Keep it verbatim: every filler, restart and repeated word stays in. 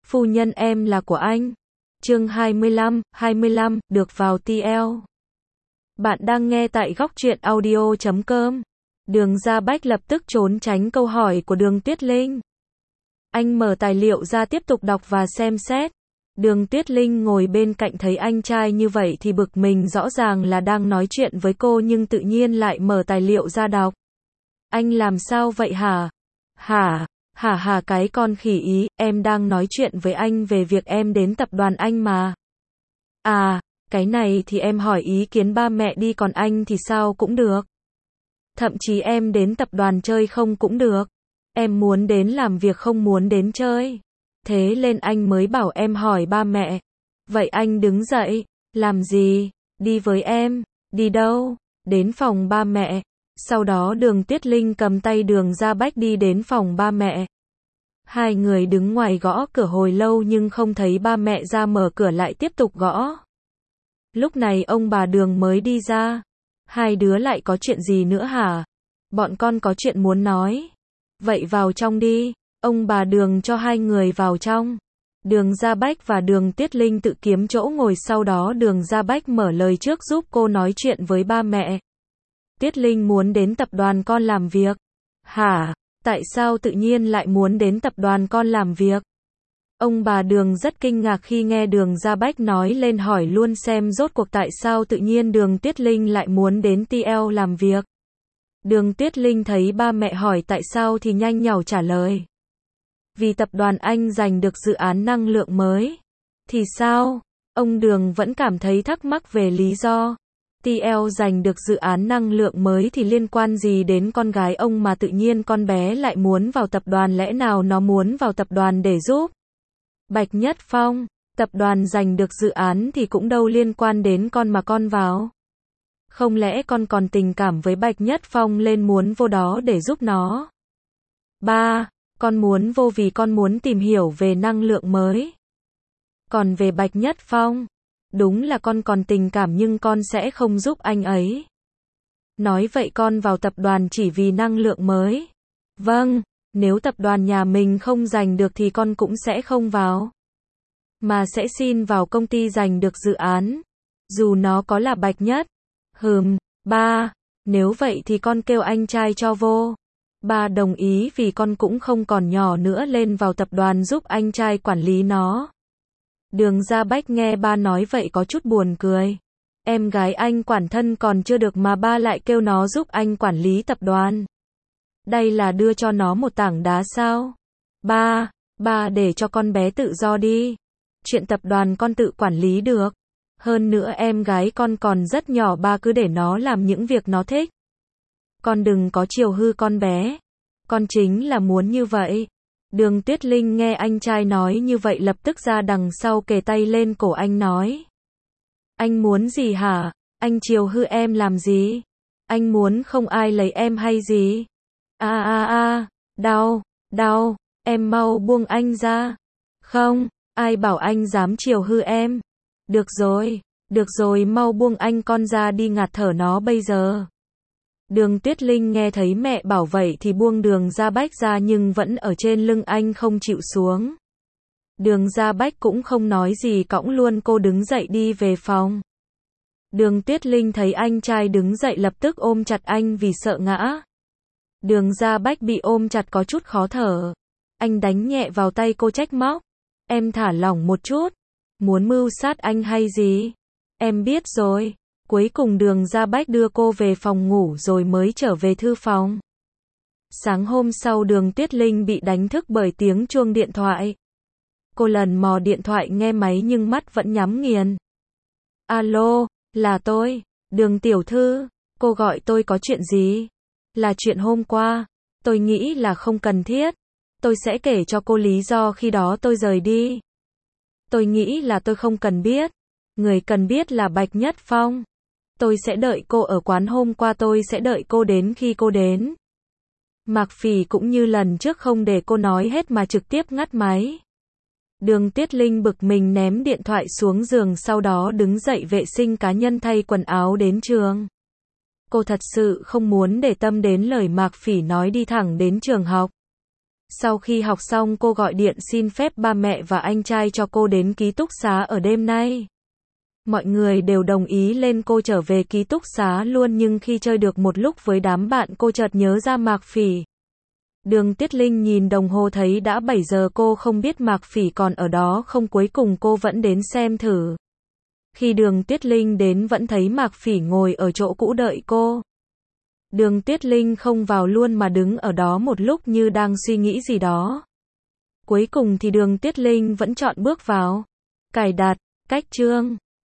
Phu nhân em là của anh. Chương hai mươi lăm, hai mươi lăm, được vào tê lờ. Bạn đang nghe tại góc truyện audio chấm com. Đường Gia Bách lập tức trốn tránh câu hỏi của Đường Tuyết Linh. Anh mở tài liệu ra tiếp tục đọc và xem xét. Đường Tuyết Linh ngồi bên cạnh thấy anh trai như vậy thì bực mình, rõ ràng là đang nói chuyện với cô nhưng tự nhiên lại mở tài liệu ra đọc. Anh làm sao vậy hả? Hả? Hả hả cái con khỉ ý, em đang nói chuyện với anh về việc em đến tập đoàn anh mà. À, cái này thì em hỏi ý kiến ba mẹ đi, còn anh thì sao cũng được. Thậm chí em đến tập đoàn chơi không cũng được. Em muốn đến làm việc không muốn đến chơi. Thế nên anh mới bảo em hỏi ba mẹ. Vậy anh đứng dậy, làm gì? Đi với em. Đi đâu? Đến phòng ba mẹ. Sau đó Đường Tuyết Linh cầm tay Đường Gia Bách đi đến phòng ba mẹ. Hai người đứng ngoài gõ cửa hồi lâu nhưng không thấy ba mẹ ra, mở cửa lại tiếp tục gõ. Lúc này ông bà Đường mới đi ra. Hai đứa lại có chuyện gì nữa hả? Bọn con có chuyện muốn nói. Vậy vào trong đi. Ông bà Đường cho hai người vào trong. Đường Gia Bách và Đường Tuyết Linh tự kiếm chỗ ngồi, sau đó Đường Gia Bách mở lời trước giúp cô nói chuyện với ba mẹ. Tuyết Linh muốn đến tập đoàn con làm việc. Hả? Tại sao tự nhiên lại muốn đến tập đoàn con làm việc? Ông bà Đường rất kinh ngạc khi nghe Đường Gia Bách nói lên, hỏi luôn xem rốt cuộc tại sao tự nhiên Đường Tuyết Linh lại muốn đến tê lờ làm việc. Đường Tuyết Linh thấy ba mẹ hỏi tại sao thì nhanh nhảu trả lời. Vì tập đoàn anh giành được dự án năng lượng mới. Thì sao? Ông Đường vẫn cảm thấy thắc mắc về lý do. tê lờ giành được dự án năng lượng mới thì liên quan gì đến con gái ông mà tự nhiên con bé lại muốn vào tập đoàn, lẽ nào nó muốn vào tập đoàn để giúp Bạch Nhất Phong? Tập đoàn giành được dự án thì cũng đâu liên quan đến con mà con vào. Không lẽ con còn tình cảm với Bạch Nhất Phong nên muốn vô đó để giúp nó? Ba, con muốn vô vì con muốn tìm hiểu về năng lượng mới. Còn về Bạch Nhất Phong, đúng là con còn tình cảm nhưng con sẽ không giúp anh ấy. Nói vậy con vào tập đoàn chỉ vì năng lượng mới. Vâng, nếu tập đoàn nhà mình không giành được thì con cũng sẽ không vào. Mà sẽ xin vào công ty giành được dự án. Dù nó có là Bạch Nhất. Hừm, ba, nếu vậy thì con kêu anh trai cho vô. Ba đồng ý vì con cũng không còn nhỏ nữa, lên vào tập đoàn giúp anh trai quản lý nó. Đường Gia Bách nghe ba nói vậy có chút buồn cười. Em gái anh quản thân còn chưa được mà ba lại kêu nó giúp anh quản lý tập đoàn. Đây là đưa cho nó một tảng đá sao? Ba, ba để cho con bé tự do đi. Chuyện tập đoàn con tự quản lý được. Hơn nữa em gái con còn rất nhỏ, ba cứ để nó làm những việc nó thích. Con đừng có chiều hư con bé. Con chính là muốn như vậy. Đường Tuyết Linh nghe anh trai nói như vậy lập tức ra đằng sau kề tay lên cổ anh nói. Anh muốn gì hả? Anh chiều hư em làm gì? Anh muốn không ai lấy em hay gì? A a a, đau, đau, em mau buông anh ra. Không, ai bảo anh dám chiều hư em? Được rồi, được rồi, mau buông anh con ra đi, ngạt thở nó bây giờ. Đường Tuyết Linh nghe thấy mẹ bảo vậy thì buông Đường Gia Bách ra nhưng vẫn ở trên lưng anh không chịu xuống. Đường Gia Bách cũng không nói gì, cõng luôn cô đứng dậy đi về phòng. Đường Tuyết Linh thấy anh trai đứng dậy lập tức ôm chặt anh vì sợ ngã. Đường Gia Bách bị ôm chặt có chút khó thở. Anh đánh nhẹ vào tay cô trách móc. Em thả lỏng một chút. Muốn mưu sát anh hay gì? Em biết rồi. Cuối cùng Đường Gia Bách đưa cô về phòng ngủ rồi mới trở về thư phòng. Sáng hôm sau Đường Tuyết Linh bị đánh thức bởi tiếng chuông điện thoại. Cô lần mò điện thoại nghe máy nhưng mắt vẫn nhắm nghiền. Alo, là tôi, Đường tiểu thư, cô gọi tôi có chuyện gì? Là chuyện hôm qua, tôi nghĩ là không cần thiết. Tôi sẽ kể cho cô lý do khi đó tôi rời đi. Tôi nghĩ là tôi không cần biết. Người cần biết là Bạch Nhất Phong. Tôi sẽ đợi cô ở quán hôm qua, tôi sẽ đợi cô đến khi cô đến. Mạc Phỉ cũng như lần trước không để cô nói hết mà trực tiếp ngắt máy. Đường Tuyết Linh bực mình ném điện thoại xuống giường, sau đó đứng dậy vệ sinh cá nhân, thay quần áo đến trường. Cô thật sự không muốn để tâm đến lời Mạc Phỉ nói, đi thẳng đến trường học. Sau khi học xong cô gọi điện xin phép ba mẹ và anh trai cho cô đến ký túc xá ở đêm nay. Mọi người đều đồng ý lên cô trở về ký túc xá luôn, nhưng khi chơi được một lúc với đám bạn cô chợt nhớ ra Mạc Phỉ. Đường Tiết Linh nhìn đồng hồ thấy đã bảy giờ, cô không biết Mạc Phỉ còn ở đó không, cuối cùng cô vẫn đến xem thử. Khi Đường Tiết Linh đến vẫn thấy Mạc Phỉ ngồi ở chỗ cũ đợi cô. Đường Tiết Linh không vào luôn mà đứng ở đó một lúc như đang suy nghĩ gì đó. Cuối cùng thì Đường Tiết Linh vẫn chọn bước vào. Cài đặt, cách chương.